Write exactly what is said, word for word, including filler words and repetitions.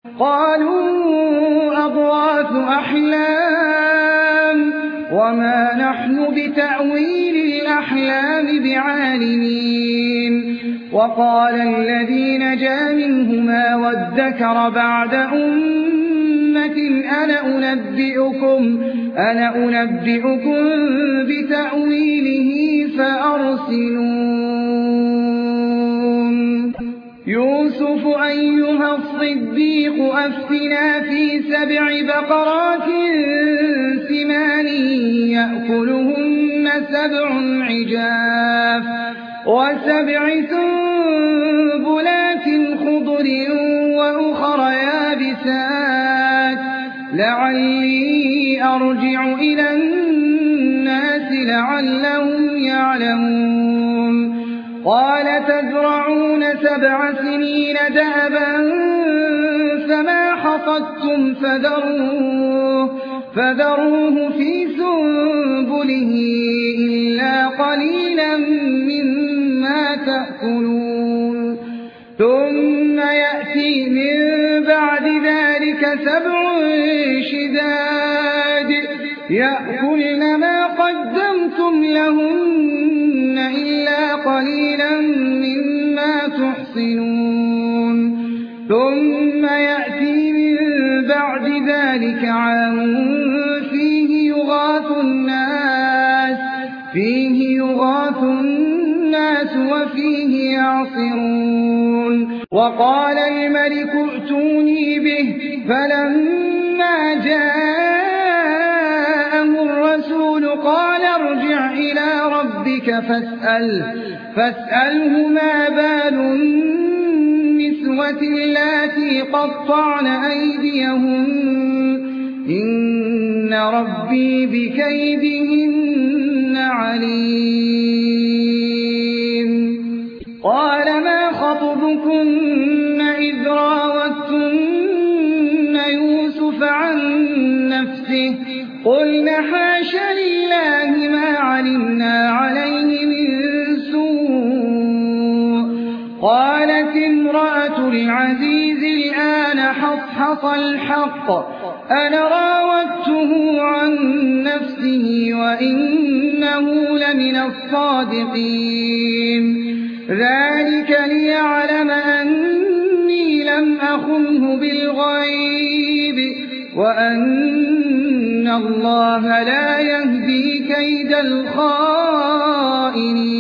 قالوا أضغاث أحلام وما نحن بتأويل الأحلام بعالمين. وقال الذي نجا منهما وادكر بعد أمة أنا أنبئكم, أنا أنبئكم بتأويله فأرسلون. يوسف أيها الصديق أفتنا في سبع بقرات سمان يأكلهن سبع عجاف وسبع سنبلات خضر وأخر يابسات لعلي أرجع إلى الناس لعلهم يعلمون. قال تزرعون سبع سنين دأبا فما حصدتم فذروه, فذروه في سنبله إلا قليلا مما تأكلون. ثم يأتي من بعد ذلك سبع شداد يأكلن ما قدمتم لهن إلا قليلا مما تحصنون. ثم يأتي من بعد ذلك عام فيه يغاث الناس, فيه يغاث الناس وفيه يعصرون. وقال الملك ائتوني به فلما جاءه الرسول قال ارجع إلى ربك فاسأل فاسأله ما بال النسوة اللاتي قطعن أيديهن إن ربي بكيدهن عليم. قال ما خطبكن إذ راوتن يوسف عن نفسه قلن حاش لله ما علمنا عليه من سوء. قالت امرأة العزيز الآن حصحص الحق أنا راودته عن نفسه وإنه لمن الصادقين. ذلك ليعلم أني لم أخنه بالغيب وأن الله لا يهدي كيد الخائنين.